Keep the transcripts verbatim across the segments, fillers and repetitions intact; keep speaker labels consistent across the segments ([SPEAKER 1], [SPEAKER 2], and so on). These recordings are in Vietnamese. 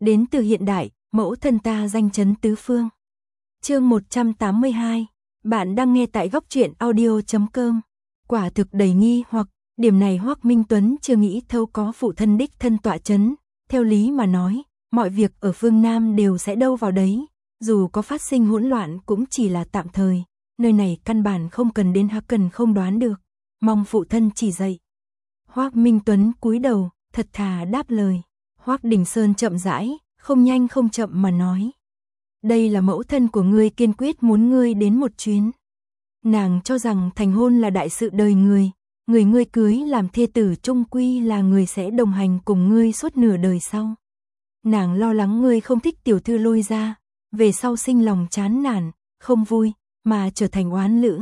[SPEAKER 1] đến từ hiện đại, mẫu thân ta danh chấn tứ phương. Chương một trăm tám mươi hai, bạn đang nghe tại góc truyện audio chấm com. Quả thực đầy nghi hoặc, điểm này Hoắc Minh Tuấn chưa nghĩ thấu, có phụ thân đích thân tọa chấn, theo lý mà nói, mọi việc ở phương Nam đều sẽ đâu vào đấy, dù có phát sinh hỗn loạn cũng chỉ là tạm thời, nơi này căn bản không cần đến hắc cần không đoán được, mong phụ thân chỉ dạy. Hoắc Minh Tuấn cúi đầu, thật thà đáp lời. Hoắc Đình Sơn chậm rãi, không nhanh không chậm mà nói. Đây là mẫu thân của ngươi kiên quyết muốn ngươi đến một chuyến. Nàng cho rằng thành hôn là đại sự đời người, người ngươi cưới làm thê tử chung quy là người sẽ đồng hành cùng ngươi suốt nửa đời sau. Nàng lo lắng ngươi không thích tiểu thư Lôi gia, về sau sinh lòng chán nản, không vui, mà trở thành oán lữ.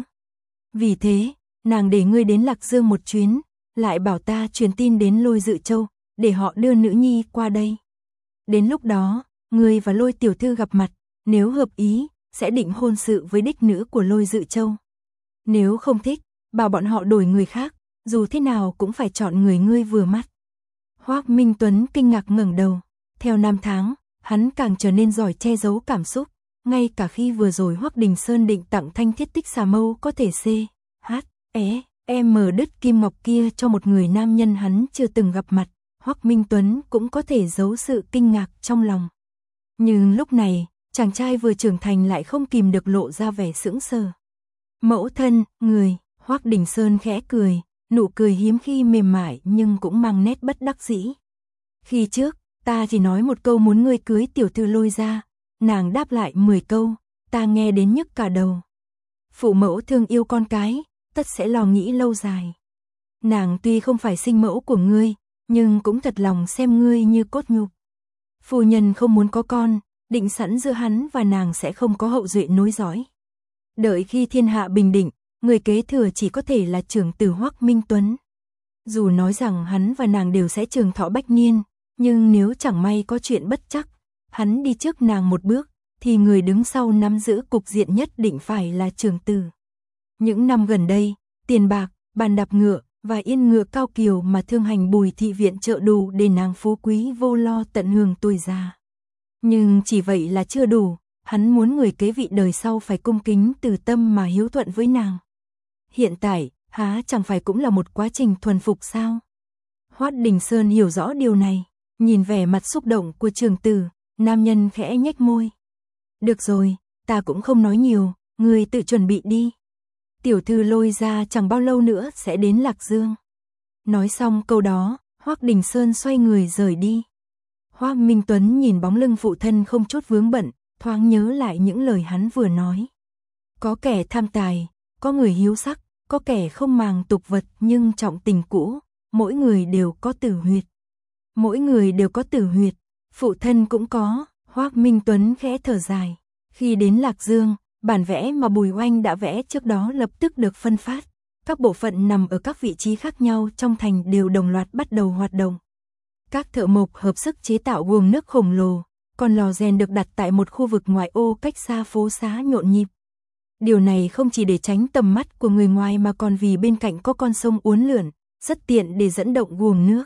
[SPEAKER 1] Vì thế, nàng để ngươi đến Lạc Dương một chuyến, lại bảo ta truyền tin đến Lôi Dự Châu, để họ đưa nữ nhi qua đây. Đến lúc đó, ngươi và Lôi tiểu thư gặp mặt, nếu hợp ý, sẽ định hôn sự với đích nữ của Lôi Dự Châu. Nếu không thích, bảo bọn họ đổi người khác, dù thế nào cũng phải chọn người ngươi vừa mắt. Hoắc Minh Tuấn kinh ngạc ngẩng đầu, theo năm tháng, hắn càng trở nên giỏi che giấu cảm xúc, ngay cả khi vừa rồi Hoắc Đình Sơn định tặng thanh thiết tích xà mâu có thể C, H, E, M đứt kim ngọc kia cho một người nam nhân hắn chưa từng gặp mặt, Hoắc Minh Tuấn cũng có thể giấu sự kinh ngạc trong lòng. Nhưng lúc này, chàng trai vừa trưởng thành lại không kìm được lộ ra vẻ sững sờ. Mẫu thân, người, Hoắc Đình Sơn khẽ cười, nụ cười hiếm khi mềm mại nhưng cũng mang nét bất đắc dĩ. Khi trước, ta chỉ nói một câu muốn ngươi cưới tiểu thư Lôi gia, nàng đáp lại mười câu, ta nghe đến nhức cả đầu. Phụ mẫu thương yêu con cái, tất sẽ lo nghĩ lâu dài. Nàng tuy không phải sinh mẫu của ngươi, nhưng cũng thật lòng xem ngươi như cốt nhục. Phu nhân không muốn có con, định sẵn giữa hắn và nàng sẽ không có hậu duệ nối dõi. Đợi khi thiên hạ bình định, người kế thừa chỉ có thể là trưởng tử Hoắc Minh Tuấn. Dù nói rằng hắn và nàng đều sẽ trường thọ bách niên, nhưng nếu chẳng may có chuyện bất chắc, hắn đi trước nàng một bước, thì người đứng sau nắm giữ cục diện nhất định phải là trưởng tử. Những năm gần đây, tiền bạc, bàn đạp ngựa và yên ngựa cao kiều mà thương hành Bùi thị viện trợ đủ để nàng phú quý vô lo tận hưởng tuổi già. Nhưng chỉ vậy là chưa đủ, hắn muốn người kế vị đời sau phải cung kính từ tâm mà hiếu thuận với nàng. Hiện tại, há chẳng phải cũng là một quá trình thuần phục sao? Hoắc Đình Sơn hiểu rõ điều này, nhìn vẻ mặt xúc động của trưởng tử, nam nhân khẽ nhếch môi. Được rồi, ta cũng không nói nhiều, ngươi tự chuẩn bị đi. Tiểu thư Lôi gia chẳng bao lâu nữa sẽ đến Lạc Dương. Nói xong câu đó, Hoắc Đình Sơn xoay người rời đi. Hoắc Minh Tuấn nhìn bóng lưng phụ thân không chút vướng bận, thoáng nhớ lại những lời hắn vừa nói. Có kẻ tham tài, có người hiếu sắc, có kẻ không màng tục vật nhưng trọng tình cũ, mỗi người đều có tử huyệt. Mỗi người đều có tử huyệt, phụ thân cũng có, Hoắc Minh Tuấn khẽ thở dài. Khi đến Lạc Dương, bản vẽ mà Bùi Oanh đã vẽ trước đó lập tức được phân phát. Các bộ phận nằm ở các vị trí khác nhau trong thành đều đồng loạt bắt đầu hoạt động. Các thợ mộc hợp sức chế tạo guồng nước khổng lồ, còn lò rèn được đặt tại một khu vực ngoại ô cách xa phố xá nhộn nhịp. Điều này không chỉ để tránh tầm mắt của người ngoài mà còn vì bên cạnh có con sông uốn lượn, rất tiện để dẫn động guồng nước.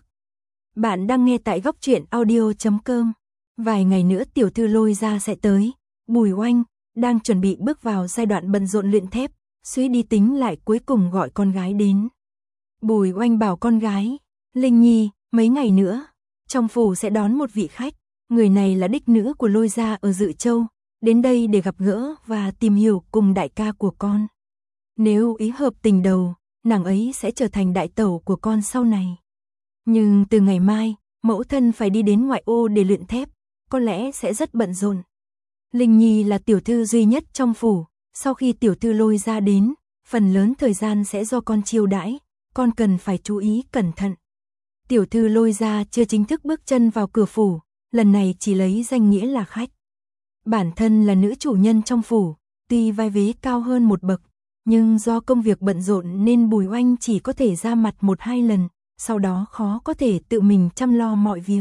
[SPEAKER 1] Bạn đang nghe tại góc truyện audio chấm com. Vài ngày nữa tiểu thư Lôi gia sẽ tới. Bùi Oanh đang chuẩn bị bước vào giai đoạn bận rộn luyện thép, suy đi tính lại cuối cùng gọi con gái đến. Bùi Oanh bảo con gái, Linh Nhi, mấy ngày nữa, trong phủ sẽ đón một vị khách, người này là đích nữ của Lôi gia ở Dự Châu, đến đây để gặp gỡ và tìm hiểu cùng đại ca của con. Nếu ý hợp tình đầu, nàng ấy sẽ trở thành đại tẩu của con sau này. Nhưng từ ngày mai, mẫu thân phải đi đến ngoại ô để luyện thép, có lẽ sẽ rất bận rộn. Linh Nhi là tiểu thư duy nhất trong phủ, sau khi tiểu thư Lôi gia đến, phần lớn thời gian sẽ do con chiêu đãi, con cần phải chú ý cẩn thận. Tiểu thư Lôi gia chưa chính thức bước chân vào cửa phủ, lần này chỉ lấy danh nghĩa là khách. Bản thân là nữ chủ nhân trong phủ, tuy vai vế cao hơn một bậc, nhưng do công việc bận rộn nên Bùi Oanh chỉ có thể ra mặt một hai lần, sau đó khó có thể tự mình chăm lo mọi việc.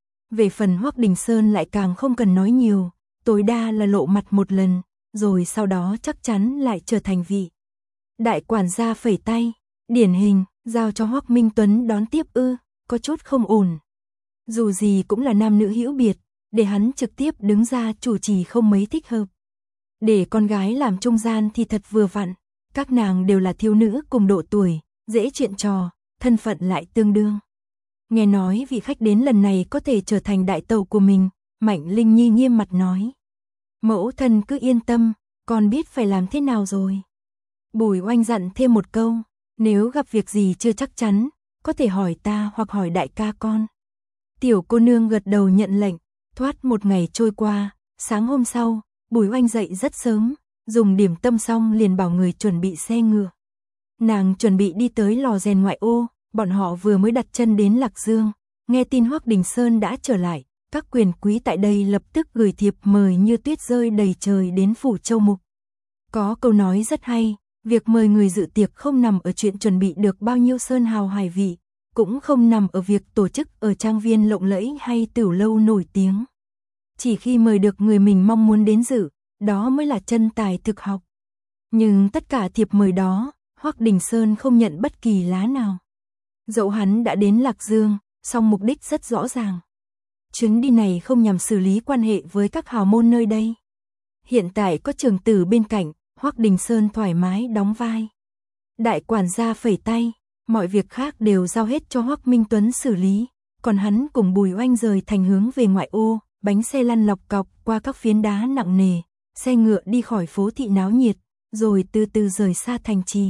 [SPEAKER 1] Về phần Hoắc Đình Sơn lại càng không cần nói nhiều, tối đa là lộ mặt một lần, rồi sau đó chắc chắn lại trở thành vị đại quản gia phẩy tay, điển hình, giao cho Hoắc Minh Tuấn đón tiếp ư, có chút không ổn. Dù gì cũng là nam nữ hữu biệt, để hắn trực tiếp đứng ra chủ trì không mấy thích hợp. Để con gái làm trung gian thì thật vừa vặn, các nàng đều là thiếu nữ cùng độ tuổi, dễ chuyện trò, thân phận lại tương đương. Nghe nói vị khách đến lần này có thể trở thành đại tẩu của mình, Mạnh Linh Nhi nghiêm mặt nói. Mẫu thân cứ yên tâm, con biết phải làm thế nào rồi. Bùi Oanh dặn thêm một câu, nếu gặp việc gì chưa chắc chắn, có thể hỏi ta hoặc hỏi đại ca con. Tiểu cô nương gật đầu nhận lệnh, thoát một ngày trôi qua, sáng hôm sau, Bùi Oanh dậy rất sớm, dùng điểm tâm xong liền bảo người chuẩn bị xe ngựa. Nàng chuẩn bị đi tới lò rèn ngoại ô, bọn họ vừa mới đặt chân đến Lạc Dương, nghe tin Hoắc Đình Sơn đã trở lại, các quyền quý tại đây lập tức gửi thiệp mời như tuyết rơi đầy trời đến phủ Châu Mục. Có câu nói rất hay, việc mời người dự tiệc không nằm ở chuyện chuẩn bị được bao nhiêu sơn hào hải vị, cũng không nằm ở việc tổ chức ở trang viên lộng lẫy hay tửu lâu nổi tiếng. Chỉ khi mời được người mình mong muốn đến dự, đó mới là chân tài thực học. Nhưng tất cả thiệp mời đó, Hoắc Đình Sơn không nhận bất kỳ lá nào. Dẫu hắn đã đến Lạc Dương, song mục đích rất rõ ràng. Chuyến đi này không nhằm xử lý quan hệ với các hào môn nơi đây. Hiện tại có Trường Tử bên cạnh, Hoắc Đình Sơn thoải mái đóng vai. Đại quản gia phẩy tay, mọi việc khác đều giao hết cho Hoắc Minh Tuấn xử lý, còn hắn cùng Bùi Oanh rời thành hướng về ngoại ô, bánh xe lăn lọc cọc qua các phiến đá nặng nề, xe ngựa đi khỏi phố thị náo nhiệt, rồi từ từ rời xa thành trì.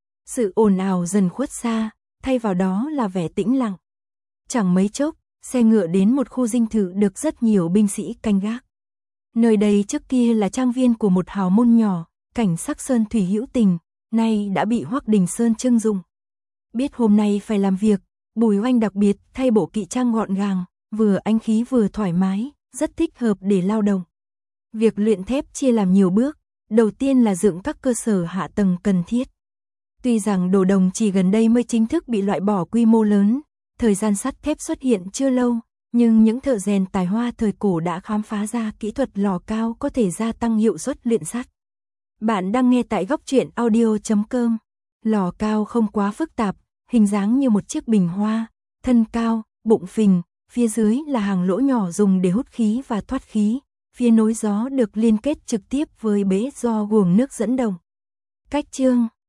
[SPEAKER 1] Sự ồn ào dần khuất xa, thay vào đó là vẻ tĩnh lặng. Chẳng mấy chốc, xe ngựa đến một khu dinh thự được rất nhiều binh sĩ canh gác. Nơi đây trước kia là trang viên của một hào môn nhỏ, cảnh sắc sơn thủy hữu tình, nay đã bị Hoắc Đình Sơn trưng dụng. Biết hôm nay phải làm việc, Bùi Oanh đặc biệt thay bộ kỵ trang gọn gàng, vừa anh khí vừa thoải mái, rất thích hợp để lao động. Việc luyện thép chia làm nhiều bước, đầu tiên là dựng các cơ sở hạ tầng cần thiết. Tuy rằng đồ đồng chỉ gần đây mới chính thức bị loại bỏ quy mô lớn, thời gian sắt thép xuất hiện chưa lâu, nhưng những thợ rèn tài hoa thời cổ đã khám phá ra kỹ thuật lò cao có thể gia tăng hiệu suất luyện sắt. Bạn đang nghe tại góc truyện audio chấm com. Lò cao không quá phức tạp, hình dáng như một chiếc bình hoa, thân cao, bụng phình, phía dưới là hàng lỗ nhỏ dùng để hút khí và thoát khí, phía nối gió được liên kết trực tiếp với bế do guồng nước dẫn động. Cách chương